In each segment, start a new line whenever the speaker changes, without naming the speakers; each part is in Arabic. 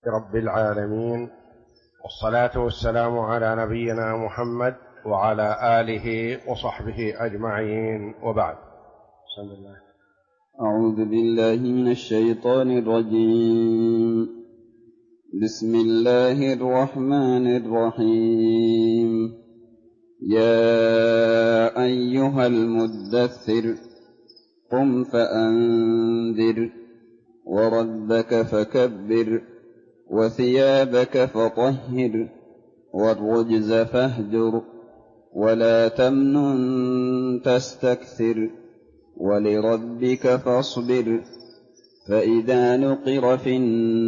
رب العالمين، والصلاة والسلام على نبينا محمد وعلى آله وصحبه أجمعين، وبعد. بسم الله.
أعوذ بالله من الشيطان الرجيم. بسم الله الرحمن الرحيم. يا أيها المدثر قم فأنذر وربك فكبر وثيابك فطهر والرجز فاهجر ولا تمنن تستكثر ولربك فاصبر فإذا نقر في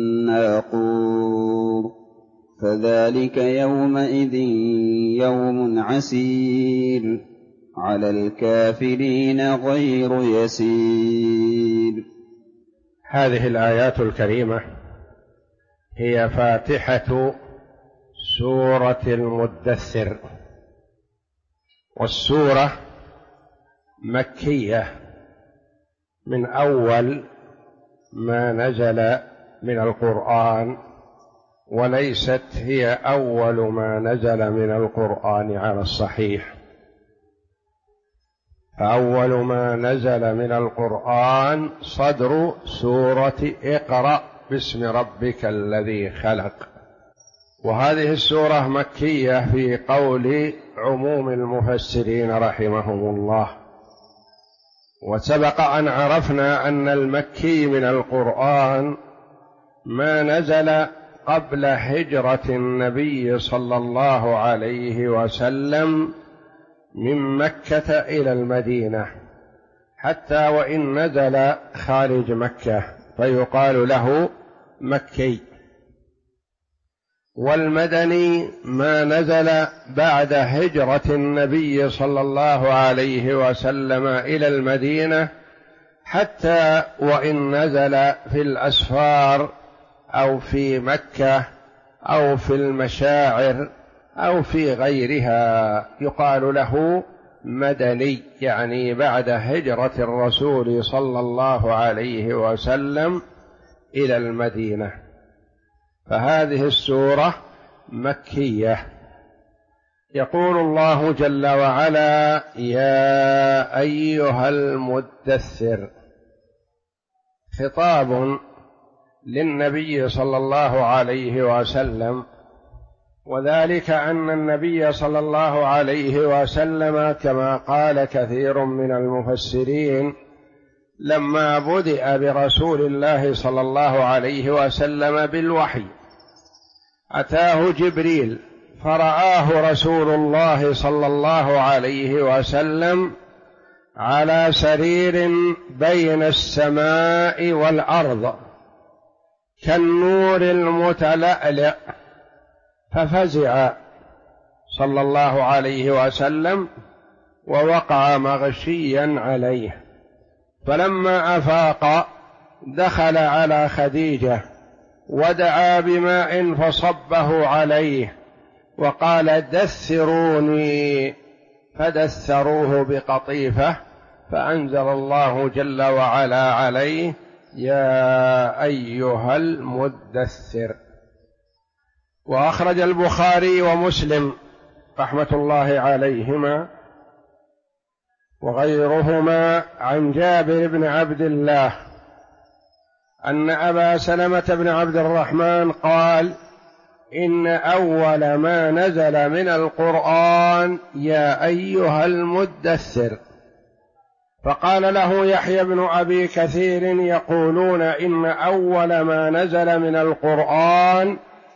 الناقور فذلك يومئذ يوم عسير على الكافرين غير يسير.
هذه الآيات الكريمة هي فاتحة سورة المدثر، والسورة مكية من أول ما نزل من القرآن، وليست هي أول ما نزل من القرآن على الصحيح، فأول ما نزل من القرآن صدر سورة اقرأ باسم ربك الذي خلق، وهذه السورة مكية في قول عموم المفسرين رحمهم الله. وسبق أن عرفنا أن المكي من القرآن ما نزل قبل هجرة النبي صلى الله عليه وسلم من مكة إلى المدينة، حتى وإن نزل خارج مكة فيقال له مكي. والمدني ما نزل بعد هجرة النبي صلى الله عليه وسلم إلى المدينة، حتى وإن نزل في الأسفار أو في مكة أو في المشاعر أو في غيرها يقال له مدني، يعني بعد هجرة الرسول صلى الله عليه وسلم إلى المدينة. فهذه السورة مكية. يقول الله جل وعلا: يا أيها المدثر، خطاب للنبي صلى الله عليه وسلم، وذلك أن النبي صلى الله عليه وسلم كما قال كثير من المفسرين لما بدأ برسول الله صلى الله عليه وسلم بالوحي أتاه جبريل فرآه رسول الله صلى الله عليه وسلم على سرير بين السماء والأرض كالنور المتلألئ، ففزع صلى الله عليه وسلم ووقع مغشيا عليه. فلما أفاق دخل على خديجة ودعا بماء فصبه عليه وقال: دثروني، فدثروه بقطيفة، فأنزل الله جل وعلا عليه: يا أيها المدثر. وأخرج البخاري ومسلم رحمة الله عليهما وغيرهما عن جابر بن عبد الله أن أبا سلمة بن عبد الرحمن قال: إن أول ما نزل من القرآن يا أيها المدثر. فقال له يحيى بن أبي كثير: يقولون إن أول ما نزل من القرآن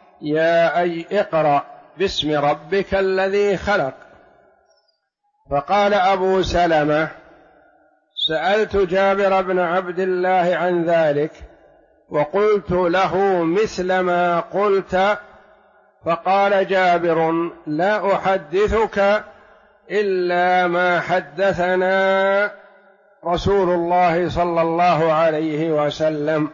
اقرأ باسم ربك الذي خلق. فقال أبو سلمة: سألت جابر بن عبد الله عن ذلك وقلت له مثل ما قلت، فقال جابر: لا أحدثك إلا ما حدثنا رسول الله صلى الله عليه وسلم.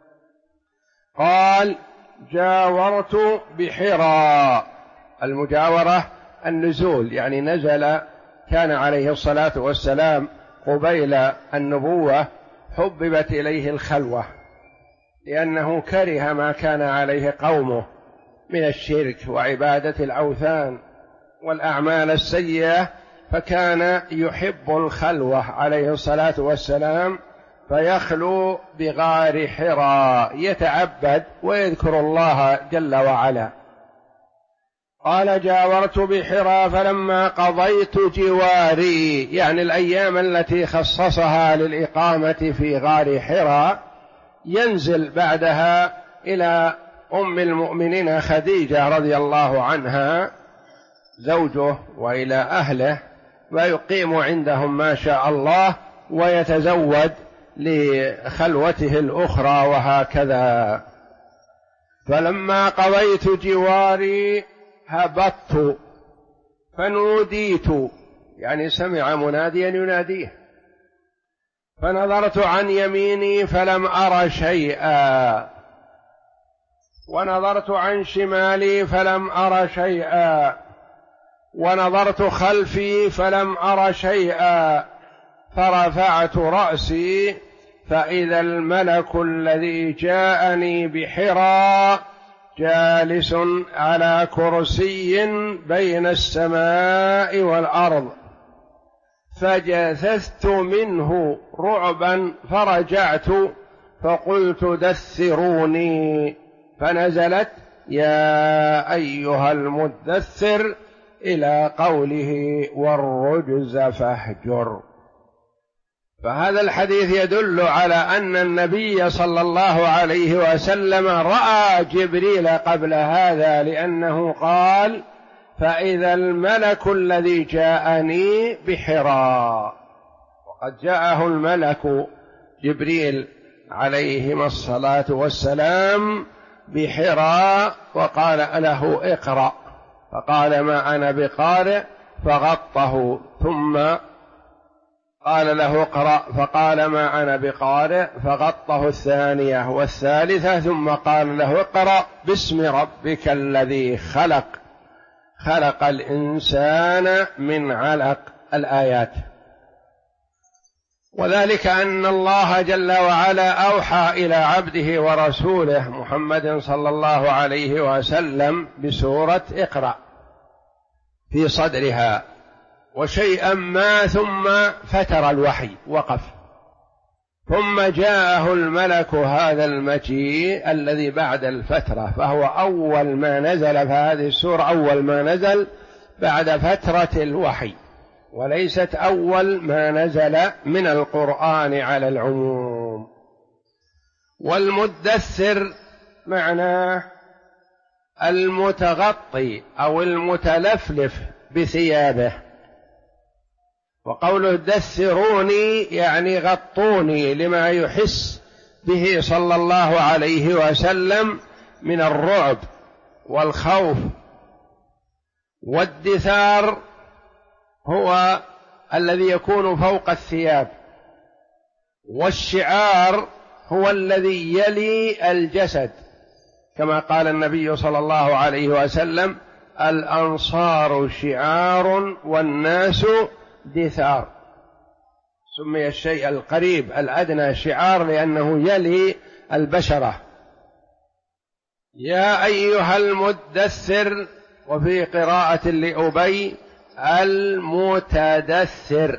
قال: جاورت بحراء. المجاورة النزول، يعني نزل، كان عليه الصلاة والسلام قبيل النبوة حببت إليه الخلوة، لأنه كره ما كان عليه قومه من الشرك وعبادة الأوثان والأعمال السيئة، فكان يحب الخلوة عليه الصلاة والسلام، فيخلو بغار حراء يتعبد ويذكر الله جل وعلا. قال: جاورت بحراء فلما قضيت جواري، يعني الأيام التي خصصها للإقامة في غار حراء، ينزل بعدها إلى أم المؤمنين خديجة رضي الله عنها زوجه وإلى أهله، ويقيم عندهم ما شاء الله ويتزود لخلوته الأخرى، وهكذا. فلما قضيت جواري هبطت فنوديت، يعني سمع مناديا يناديه، فنظرت عن يميني فلم أر شيئا، ونظرت عن شمالي فلم أر شيئا، ونظرت خلفي فلم أر شيئا، فرفعت رأسي فإذا الملك الذي جاءني بحراء جالس على كرسي بين السماء والأرض، فجثثت منه رعبا فرجعت فقلت: دثروني، فنزلت: يا أيها المدثر إلى قوله: والرجز فاهجر. فهذا الحديث يدل على أن النبي صلى الله عليه وسلم رأى جبريل قبل هذا، لأنه قال: فإذا الملك الذي جاءني بحراء. وقد جاءه الملك جبريل عليهما الصلاة والسلام بحراء وقال له: اقرأ، فقال: ما أنا بقارئ، فغطه، ثم قال له: اقرأ، فقال: ما أنا بقارئ، فغطه الثانية والثالثة، ثم قال له: اقرأ باسم ربك الذي خلق، خلق الإنسان من علق، الآيات. وذلك أن الله جل وعلا أوحى إلى عبده ورسوله محمد صلى الله عليه وسلم بسورة اقرأ في صدرها وشيئا ما، ثم فتر الوحي، وقف، ثم جاءه الملك هذا المجيء الذي بعد الفترة، فهو أول ما نزل، فهذه السورة أول ما نزل بعد فترة الوحي، وليست أول ما نزل من القرآن على العموم. والمدثر معناه المتغطي أو المتلفلف بثيابه، وقوله دثروني يعني غطوني، لما يحس به صلى الله عليه وسلم من الرعب والخوف. والدثار هو الذي يكون فوق الثياب، والشعار هو الذي يلي الجسد، كما قال النبي صلى الله عليه وسلم: الأنصار شعار والناس دثار. سمي الشيء القريب الأدنى شعار لأنه يلي البشرة. يا أيها المدثر، وفي قراءة لأبي المتدثر.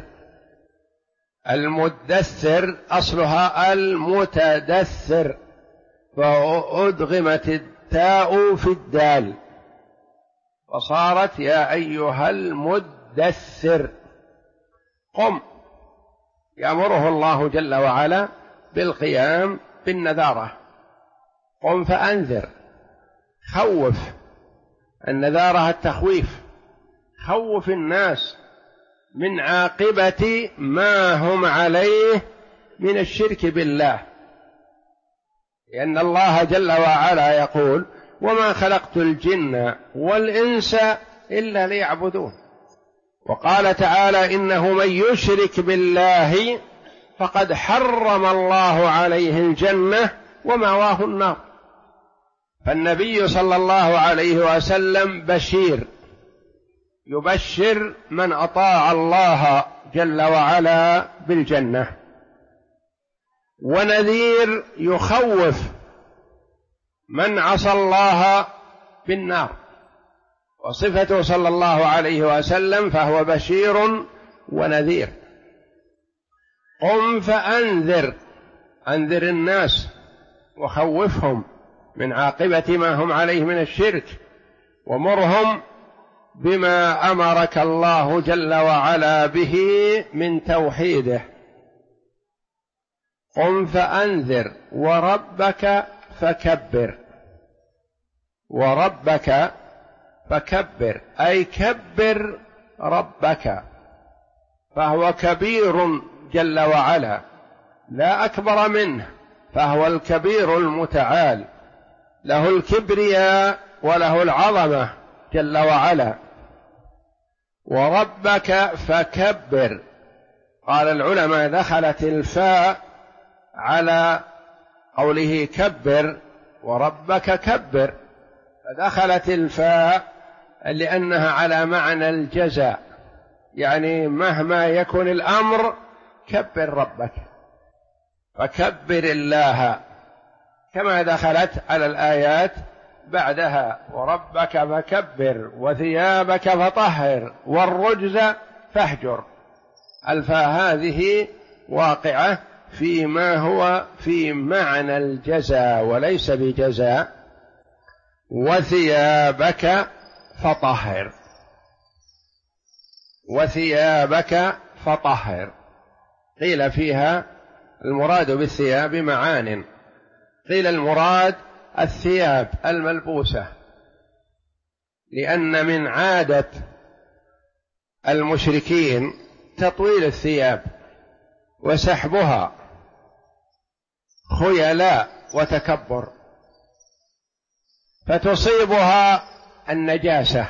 المدثر أصلها المتدثر، فأدغمت التاء في الدال وصارت يا أيها المدثر. قم، يأمره الله جل وعلا بالقيام بالنذارة. قم فأنذر، خوف. النذارة التخويف، خوف الناس من عاقبة ما هم عليه من الشرك بالله، لأن الله جل وعلا يقول: وما خلقت الجن والإنس إلا ليعبدون. وقال تعالى: إنه من يشرك بالله فقد حرم الله عليه الجنة ومأواه النار. فالنبي صلى الله عليه وسلم بشير، يبشر من أطاع الله جل وعلا بالجنة، ونذير يخوف من عصى الله بالنار، وصفته صلى الله عليه وسلم فهو بشير ونذير. قم فأنذر، أنذر الناس وخوفهم من عاقبة ما هم عليه من الشرك، ومرهم بما أمرك الله جل وعلا به من توحيده. قم فأنذر وربك فكبر، وربك فكبر أي كبر ربك، فهو كبير جل وعلا لا أكبر منه، فهو الكبير المتعال، له الكبرياء وله العظمة جل وعلا. وربك فكبر، قال العلماء دخلت الفاء على قوله كبر وربك كبر، فدخلت الفاء لأنها على معنى الجزاء، يعني مهما يكن الأمر كبر ربك، فكبر الله، كما دخلت على الآيات بعدها وربك فكبر وثيابك فطهر والرجز فاهجر. الفاء هذه واقعة فيما هو في معنى الجزاء وليس بجزاء. وثيابك فطهر، وثيابك فطهر، قيل فيها المراد بالثياب معان، قيل المراد الثياب الملبوسة، لأن من عادة المشركين تطويل الثياب وسحبها خيلاء وتكبر، فتصيبها النجاسة،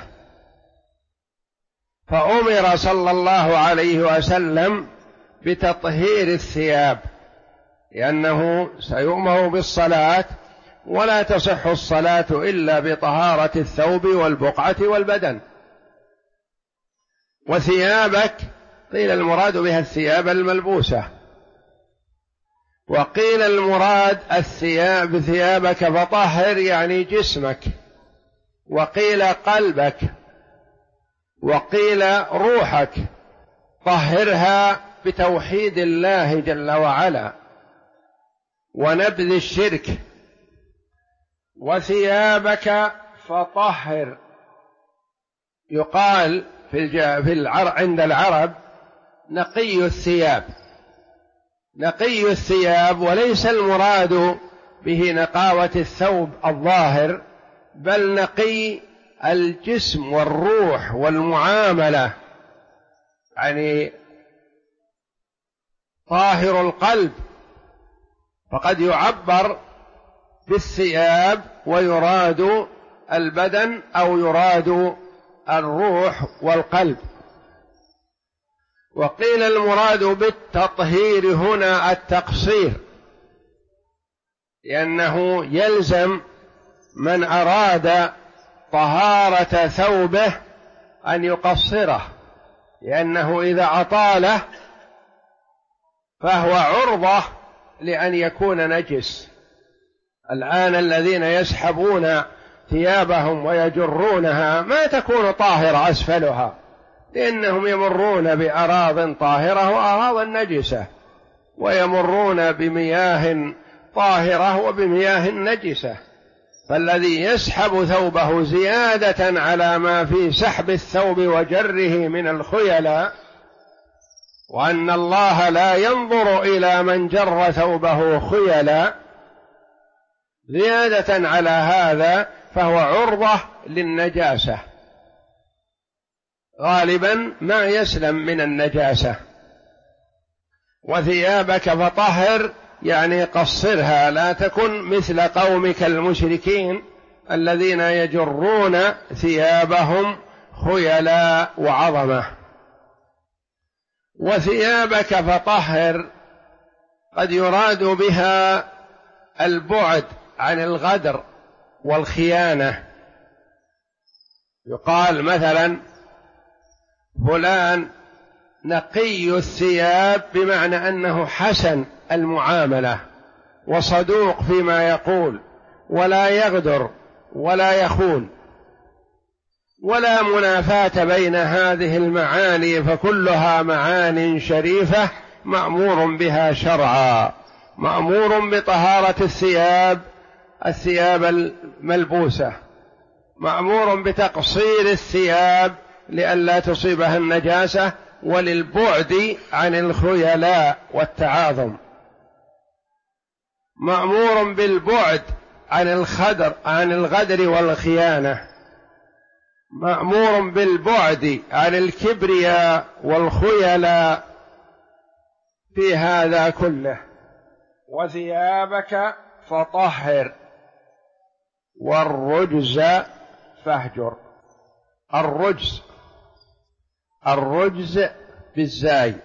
فأمر صلى الله عليه وسلم بتطهير الثياب، لأنه سيؤمر بالصلاة ولا تصح الصلاة إلا بطهارة الثوب والبقعة والبدن. وثيابك قيل المراد بها الثياب الملبوسة، وقيل المراد الثياب ثيابك فطهر يعني جسمك، وقيل قلبك، وقيل روحك، طهرها بتوحيد الله جل وعلا ونبذ الشرك. وثيابك فطهر، يقال عند العرب نقي الثياب، نقي الثياب، وليس المراد به نقاوة الثوب الظاهر، بل نقي الجسم والروح والمعاملة، يعني طاهر القلب، فقد يعبر بالثياب ويراد البدن أو يراد الروح والقلب. وقيل المراد بالتطهير هنا التقصير، لأنه يلزم من أراد طهارة ثوبه أن يقصره، لأنه إذا أطاله فهو عرضة لأن يكون نجس. الآن الذين يسحبون ثيابهم ويجرونها ما تكون طاهرة أسفلها، لأنهم يمرون بأراض طاهرة وأراض نجسة، ويمرون بمياه طاهرة وبمياه نجسة، فالذي يسحب ثوبه زيادة على ما في سحب الثوب وجره من الخيلاء، وأن الله لا ينظر إلى من جر ثوبه خيلاء، زيادة على هذا فهو عرضة للنجاسة، غالبا ما يسلم من النجاسة. وثيابك فطهر يعني قصرها، لا تكن مثل قومك المشركين الذين يجرون ثيابهم خيلاء وعظمة. وثيابك فطهر قد يراد بها البعد عن الغدر والخيانة، يقال مثلا فلان نقي الثياب بمعنى أنه حسن المعاملة وصدوق فيما يقول ولا يغدر ولا يخون، ولا منافاة بين هذه المعاني، فكلها معان شريفة مأمور بها شرعا. مأمور بطهارة الثياب الملبوسة، مأمور بتقصير الثياب لئلا تصيبها النجاسة، وللبعد عن الخيلاء والتعاظم، مأمور بالبعد عن الغدر والخيانة، مأمور بالبعد عن الكبرياء والخيلاء في هذا كله. وثيابك فطهر والرجز فاهجر. الرجز بالزاي،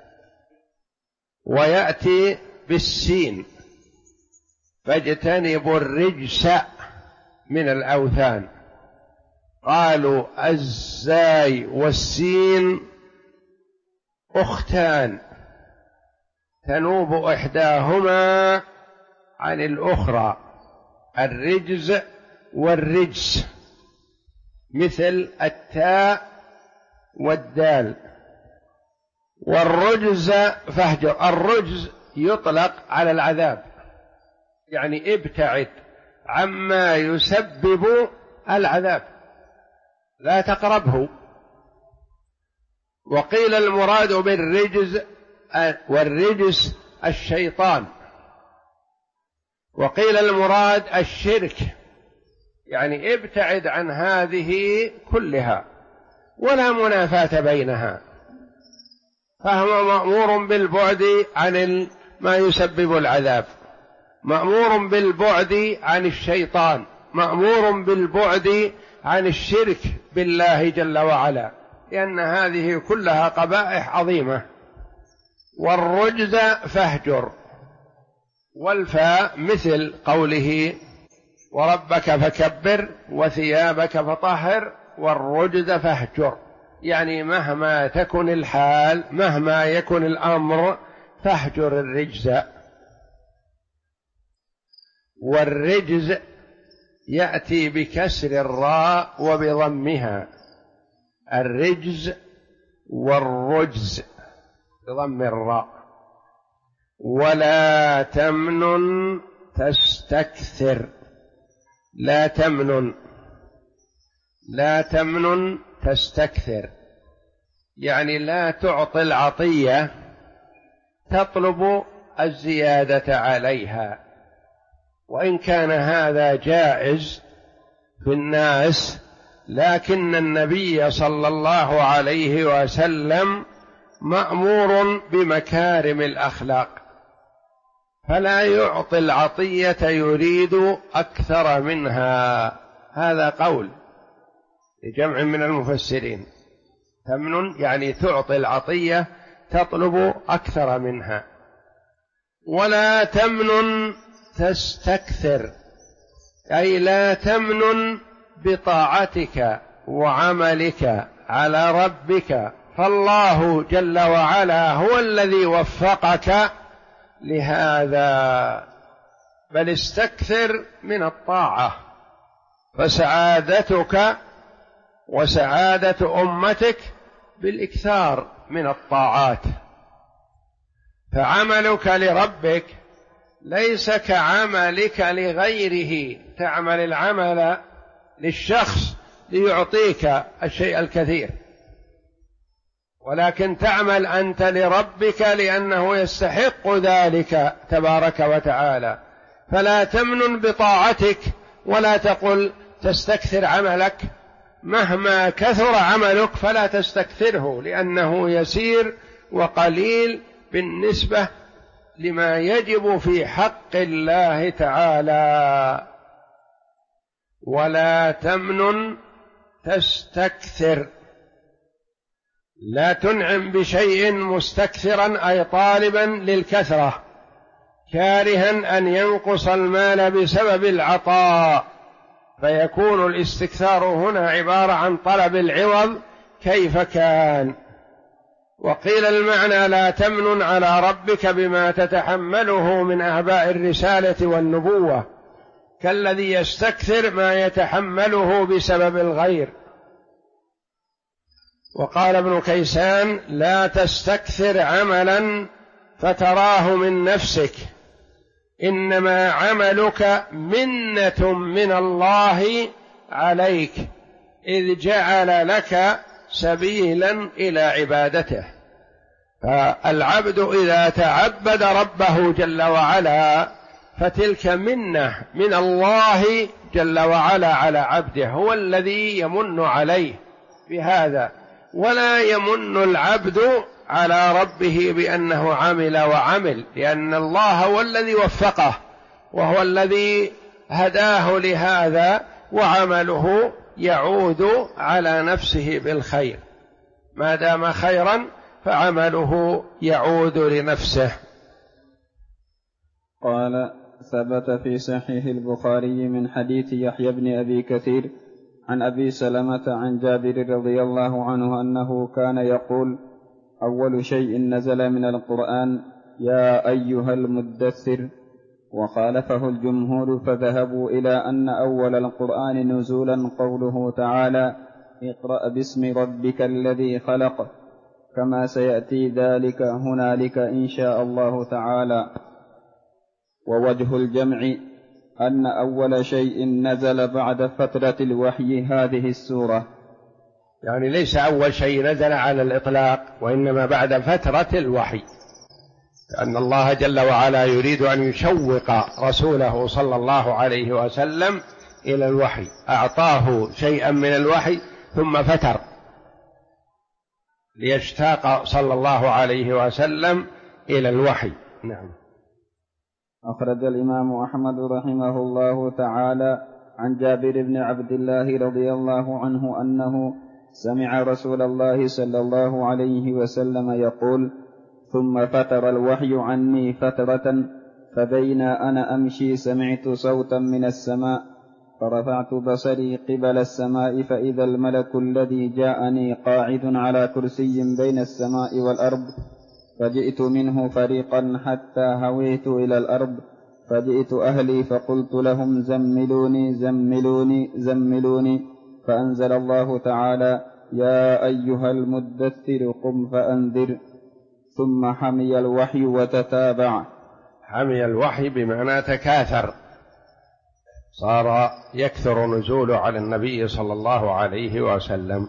ويأتي بالسين، فاجتنبوا الرجس من الأوثان. قالوا الزاي والسين أختان تنوب إحداهما عن الأخرى، الرجز والرجس، مثل التاء والدال. والرجز فاهجر. الرجز يطلق على العذاب، يعني ابتعد عما يسبب العذاب، لا تقربه. وقيل المراد بالرجز والرجس الشيطان، وقيل المراد الشرك، يعني ابتعد عن هذه كلها، ولا منافاة بينها. فهو مأمور بالبعد عن ما يسبب العذاب، مأمور بالبعد عن الشيطان، مأمور بالبعد عن الشرك بالله جل وعلا، لأن هذه كلها قبائح عظيمة. والرجز فاهجر، والفاء مثل قوله وربك فكبر وثيابك فطهر والرجز فاهجر، يعني مهما تكن الحال، مهما يكن الأمر، فاهجر الرجز. والرجز يأتي بكسر الراء وبضمها، الرجز والرجز بضم الراء. ولا تمنن تستكثر، لا تمنن تستكثر، يعني لا تعطي العطية تطلب الزيادة عليها، وإن كان هذا جائز في الناس، لكن النبي صلى الله عليه وسلم مأمور بمكارم الأخلاق، فلا يعطي العطية يريد أكثر منها. هذا قول لجمع من المفسرين. تمنن يعني تعطي العطية تطلب أكثر منها. ولا تمنن تستكثر، أي لا تمنن بطاعتك وعملك على ربك، فالله جل وعلا هو الذي وفقك لهذا، بل استكثر من الطاعة، فسعادتك وسعادة أمتك بالإكثار من الطاعات. فعملك لربك ليس كعملك لغيره، تعمل العمل للشخص ليعطيك الشيء الكثير، ولكن تعمل أنت لربك لأنه يستحق ذلك تبارك وتعالى. فلا تمنن بطاعتك، ولا تقل تستكثر عملك، مهما كثر عملك فلا تستكثره، لأنه يسير وقليل بالنسبة لما يجب في حق الله تعالى. ولا تمنن تستكثر، لا تنعم بشيء مستكثرا، أي طالبا للكثرة، كارها أن ينقص المال بسبب العطاء، فيكون الاستكثار هنا عبارة عن طلب العوض كيف كان. وقيل المعنى لا تمنن على ربك بما تتحمله من أعباء الرسالة والنبوة، كالذي يستكثر ما يتحمله بسبب الغير. وقال ابن كيسان: لا تستكثر عملا فتراه من نفسك، إنما عملك منة من الله عليك إذ جعل لك سبيلا إلى عبادته. فالعبد إذا تعبد ربه جل وعلا فتلك منة من الله جل وعلا على عبده، هو الذي يمن عليه بهذا، ولا يمن العبد على ربه بأنه عمل وعمل، لأن الله هو الذي وفقه وهو الذي هداه لهذا، وعمله يعود على نفسه بالخير، ما دام خيرا فعمله يعود لنفسه.
قال: ثبت في صحيح البخاري من حديث يحيى بن أبي كثير عن أبي سلمة عن جابر رضي الله عنه أنه كان يقول: أول شيء نزل من القرآن يا أيها المدثر. وخالفه الجمهور فذهبوا إلى أن أول القرآن نزولا قوله تعالى: اقرأ باسم ربك الذي خلق، كما سيأتي ذلك هنالك إن شاء الله تعالى. ووجه الجمع أن أول شيء نزل بعد فترة الوحي هذه السورة،
يعني ليس أول شيء نزل على الإطلاق، وإنما بعد فترة الوحي، لأن الله جل وعلا يريد أن يشوق رسوله صلى الله عليه وسلم إلى الوحي، أعطاه شيئا من الوحي ثم فتر ليشتاق صلى الله عليه وسلم إلى الوحي. نعم.
أخرج الإمام أحمد رحمه الله تعالى عن جابر بن عبد الله رضي الله عنه أنه سمع رسول الله صلى الله عليه وسلم يقول: ثم فتر الوحي عني فترة، فبينا أنا أمشي سمعت صوتا من السماء، فرفعت بصري قبل السماء فإذا الملك الذي جاءني قاعد على كرسي بين السماء والأرض، فجئت منه فريقا حتى هويت إلى الأرض، فجئت أهلي فقلت لهم زملوني زملوني زملوني، فأنزل الله تعالى: يا أيها المدثر قم فأنذر. ثم حمي الوحي وتتابع.
حمي الوحي بمعنى تكاثر، صار يكثر نزوله على النبي صلى الله عليه وسلم.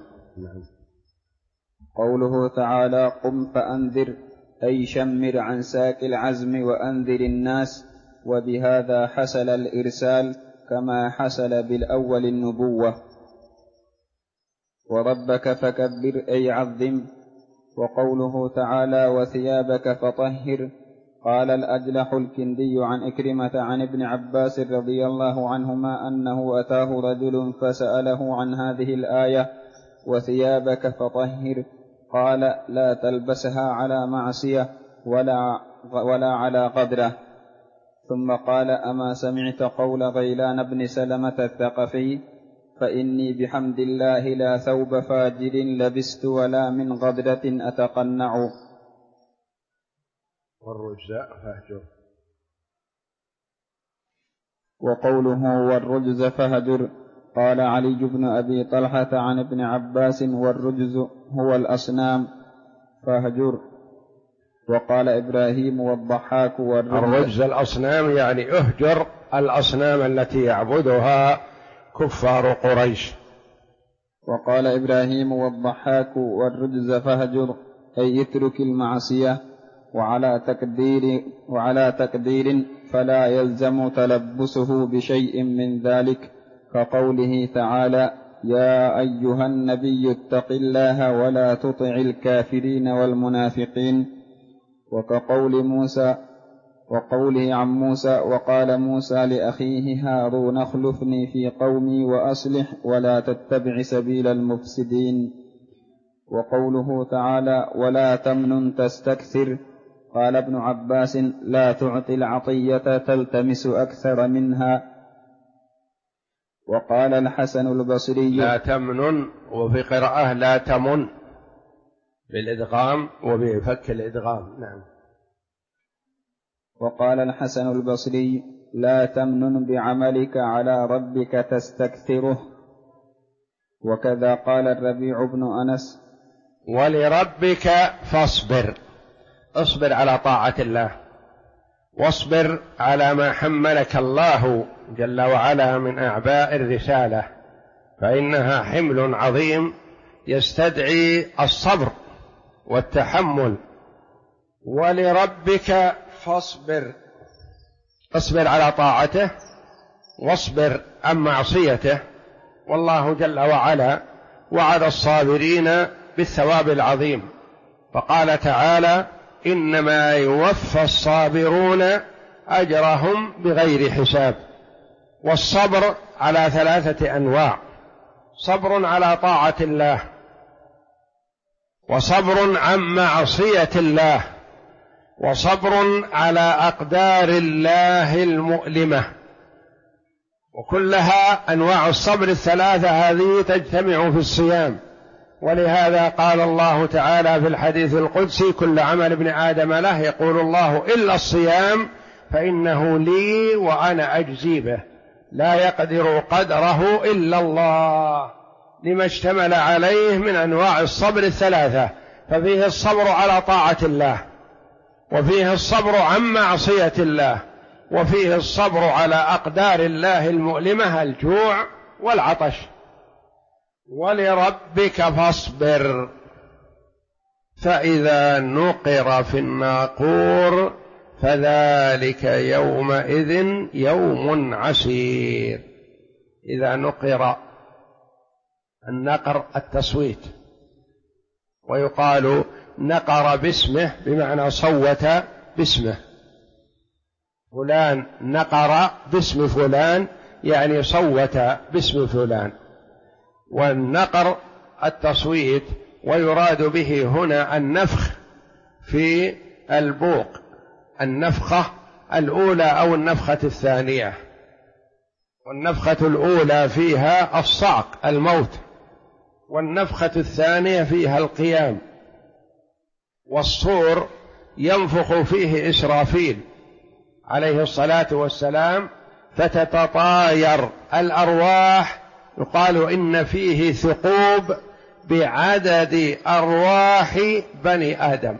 قوله تعالى: قم فأنذر، أي شمر عن ساك العزم وأنذر الناس، وبهذا حصل الإرسال كما حصل بالأول النبوة. وربك فكبر، أي عظم. وقوله تعالى: وثيابك فطهر، قال الأجلح الكندي عن إكرمة عن ابن عباس رضي الله عنهما أنه أتاه رجل فسأله عن هذه الآية: وثيابك فطهر، قال: لا تلبسها على معصية ولا على قدره. ثم قال: أما سمعت قول غيلان بن سلمة الثقفي: فإني بحمد الله لا ثوب فاجر لبست ولا من غدرة أتقنع.
والرجز فاهجر.
وقوله والرجز فهجر، قال علي بن أبي طلحة عن ابن عباس: والرجز هو الأصنام فهجر. وقال إبراهيم والضحاك:
الرجز الأصنام، يعني اهجر الأصنام التي يعبدها كفار قريش.
وقال إبراهيم والضحاك: والرجز فهجر، أي اترك المعصية. وعلى تقدير فلا يلزم تلبسه بشيء من ذلك، كقوله تعالى: يا أيها النبي اتق الله ولا تطع الكافرين والمنافقين. وكقول موسى وقوله عن موسى: وقال موسى لأخيه هارون: اخلفني في قومي وأصلح ولا تتبع سبيل المفسدين. وقوله تعالى: ولا تمنن تستكثر، قال ابن عباس: لا تعطي العطية تلتمس أكثر منها. وقال الحسن البصري:
لا تمنن، وفي قراءة لا تمن بالإدغام وبفك الإدغام. نعم.
وقال الحسن البصري: لا تمنن بعملك على ربك تستكثره. وكذا قال الربيع بن أنس:
ولربك فاصبر، اصبر على طاعة الله، واصبر على ما حملك الله جل وعلا من أعباء الرسالة، فإنها حمل عظيم يستدعي الصبر والتحمل. ولربك فاصبر، اصبر على طاعته واصبر عن معصيته، والله جل وعلا وعد الصابرين بالثواب العظيم، فقال تعالى: إنما يوفى الصابرون أجرهم بغير حساب. والصبر على 3 أنواع: صبر على طاعة الله، وصبر عن معصية الله، وصبر على أقدار الله المؤلمة. وكلها أنواع الصبر ال3 هذه تجتمع في الصيام. ولهذا قال الله تعالى في الحديث القدسي: كل عمل ابن آدم له، يقول الله: إلا الصيام فإنه لي وأنا أجزي به، لا يقدر قدره إلا الله، لما اشتمل عليه من أنواع الصبر ال3. ففيه الصبر على طاعة الله، وفيه الصبر عن معصية الله، وفيه الصبر على أقدار الله المؤلمة، الجوع والعطش. ولربك فاصبر، فإذا نقر في الناقور فذلك يومئذ يوم عسير. إذا نقر، النقر التصويت، ويقال نقر باسمه بمعنى صوت باسمه، فلان نقر باسم فلان يعني صوت باسم فلان. والنقر التصويت، ويراد به هنا النفخ في البوق، النفخة الأولى أو النفخة الثانية. والنفخة الأولى فيها الصعق الموت، والنفخة الثانية فيها القيام. والصور ينفخ فيه إسرافيل عليه الصلاة والسلام، فتتطاير الأرواح، يقال إن فيه ثقوب بعدد أرواح بني آدم،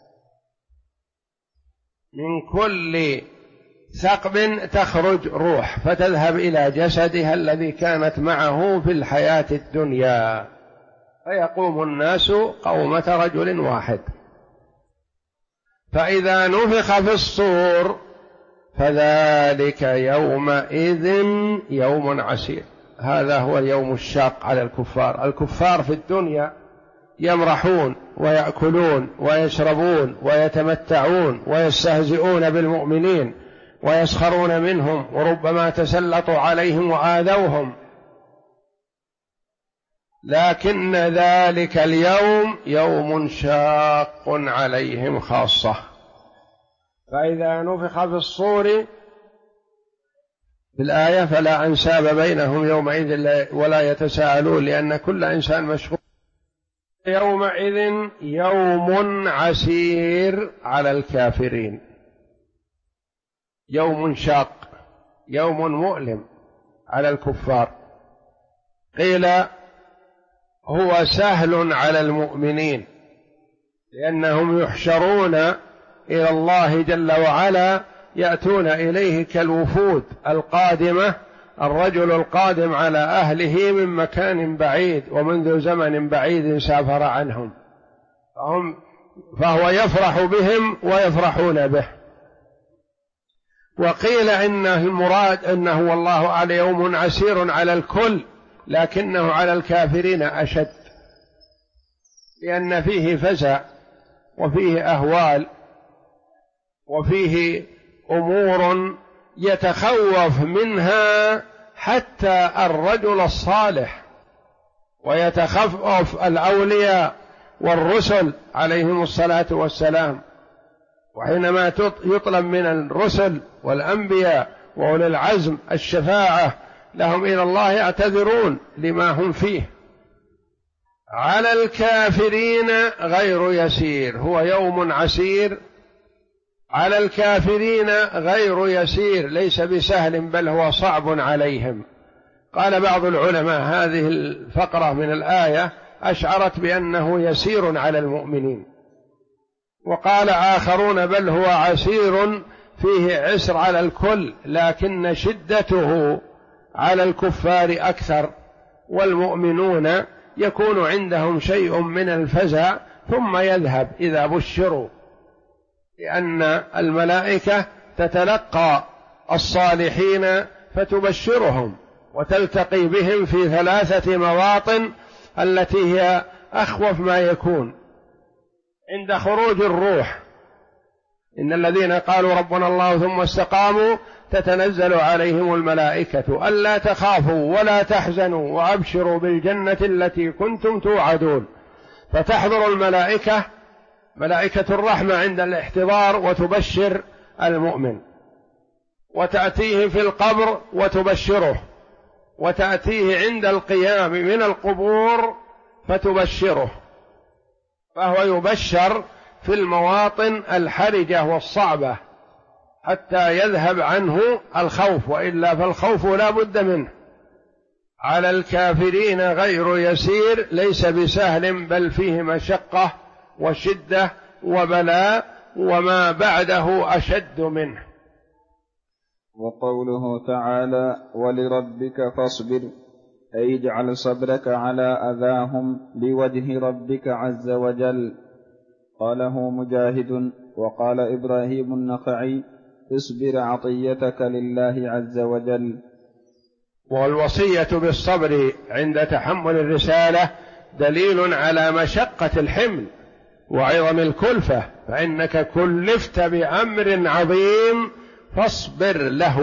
من كل ثقب تخرج روح فتذهب إلى جسدها الذي كانت معه في الحياة الدنيا، فيقوم الناس قومة رجل واحد. فإذا نفخ في الصور فذلك يومئذ يوم عسير. هذا هو اليوم الشاق على الكفار. الكفار في الدنيا يمرحون ويأكلون ويشربون ويتمتعون ويستهزئون بالمؤمنين ويسخرون منهم، وربما تسلطوا عليهم وآذوهم، لكن ذلك اليوم يوم شاق عليهم خاصة. فإذا نفخ في الصور في الآية فلا أنساب بينهم يومئذ ولا يتساءلون، لأن كل إنسان مشغول. يومئذ يوم عسير على الكافرين، يوم شاق، يوم مؤلم على الكفار. قيل هو سهل على المؤمنين، لأنهم يحشرون إلى الله جل وعلا، يأتون إليه كالوفود القادمة، الرجل القادم على أهله من مكان بعيد ومنذ زمن بعيد سافر عنهم، فهو يفرح بهم ويفرحون به. وقيل إنه المراد أنه والله على يوم عسير على الكل، لكنه على الكافرين أشد، لأن فيه فزع وفيه أهوال وفيه أمور يتخوف منها حتى الرجل الصالح، ويتخوف الأولياء والرسل عليهم الصلاة والسلام. وحينما يطلب من الرسل والأنبياء وأولي العزم الشفاعة لهم إلى الله يعتذرون لما هم فيه. على الكافرين غير يسير، هو يوم عسير على الكافرين غير يسير، ليس بسهل بل هو صعب عليهم. قال بعض العلماء هذه الفقرة من الآية أشعرت بأنه يسير على المؤمنين، وقال آخرون بل هو عسير فيه عسر على الكل، لكن شدته على الكفار أكثر، والمؤمنون يكون عندهم شيء من الفزع ثم يذهب إذا بشروا، لأن الملائكة تتلقى الصالحين فتبشرهم وتلتقي بهم في 3 مواطن التي هي أخوف ما يكون. عند خروج الروح إن الذين قالوا ربنا الله ثم استقاموا تتنزل عليهم الملائكة ألا تخافوا ولا تحزنوا وأبشروا بالجنة التي كنتم توعدون، فتحضر الملائكة ملائكة الرحمة عند الاحتضار وتبشر المؤمن، وتأتيه في القبر وتبشره، وتأتيه عند القيام من القبور فتبشره، فهو يبشر في المواطن الحرجة والصعبة حتى يذهب عنه الخوف، وإلا فالخوف لا بد منه. على الكافرين غير يسير، ليس بسهل بل فيه مشقة وشدة وبلاء، وما بعده أشد منه.
وقوله تعالى ولربك فاصبر، أي اجعل صبرك على أذاهم لوجه ربك عز وجل. قاله مجاهد. وقال إبراهيم النخعي اصبر عطيتك لله عز وجل.
والوصية بالصبر عند تحمل الرسالة دليل على مشقة الحمل وعظم الكلفة، فإنك كلفت بأمر عظيم فاصبر له.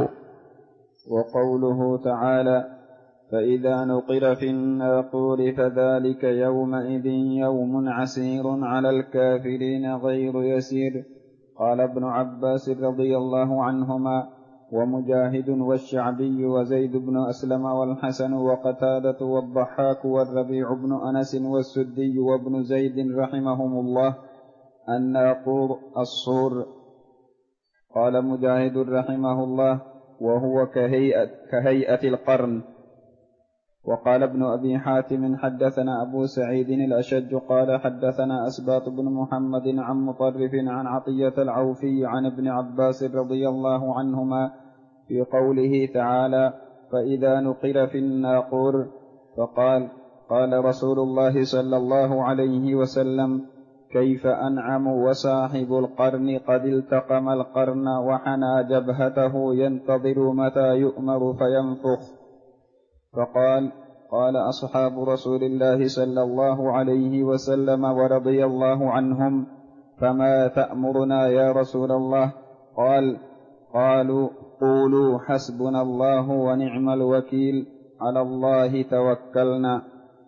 وقوله تعالى فإذا نقر في الناقور فذلك يومئذ يوم عسير على الكافرين غير يسير. قال ابن عباس رضي الله عنهما ومجاهد والشعبي وزيد بن أسلم والحسن وقتادة والضحاك والربيع بن أنس والسدي وابن زيد رحمهم الله الناقور الصور. قال مجاهد رحمه الله وهو كهيئة القرن. وقال ابن أبي حاتم حدثنا أبو سعيد الأشج قال حدثنا أسباط بن محمد عن مطرف عن عطية العوفي عن ابن عباس رضي الله عنهما في قوله تعالى فإذا نقر في الناقور، فقال قال رسول الله صلى الله عليه وسلم كيف أنعم وصاحب القرن قد التقم القرن وحنى جبهته ينتظر متى يؤمر فينفخ. فقال قال أصحاب رسول الله صلى الله عليه وسلم ورضي الله عنهم فما تأمرنا يا رسول الله؟ قالوا قولوا حسبنا الله ونعم الوكيل على الله توكلنا.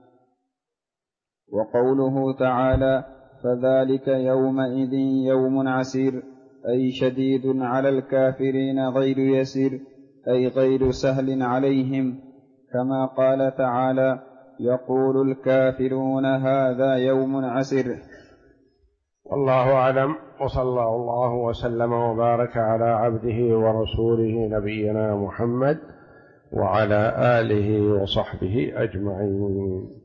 وقوله تعالى فذلك يومئذ يوم عسير، أي شديد على الكافرين غير يسير، أي غير سهل عليهم، كما قال تعالى يقول الكافرون هذا يوم عسر.
والله أعلم، وصلى الله وسلم وبارك على عبده ورسوله نبينا محمد وعلى آله وصحبه أجمعين.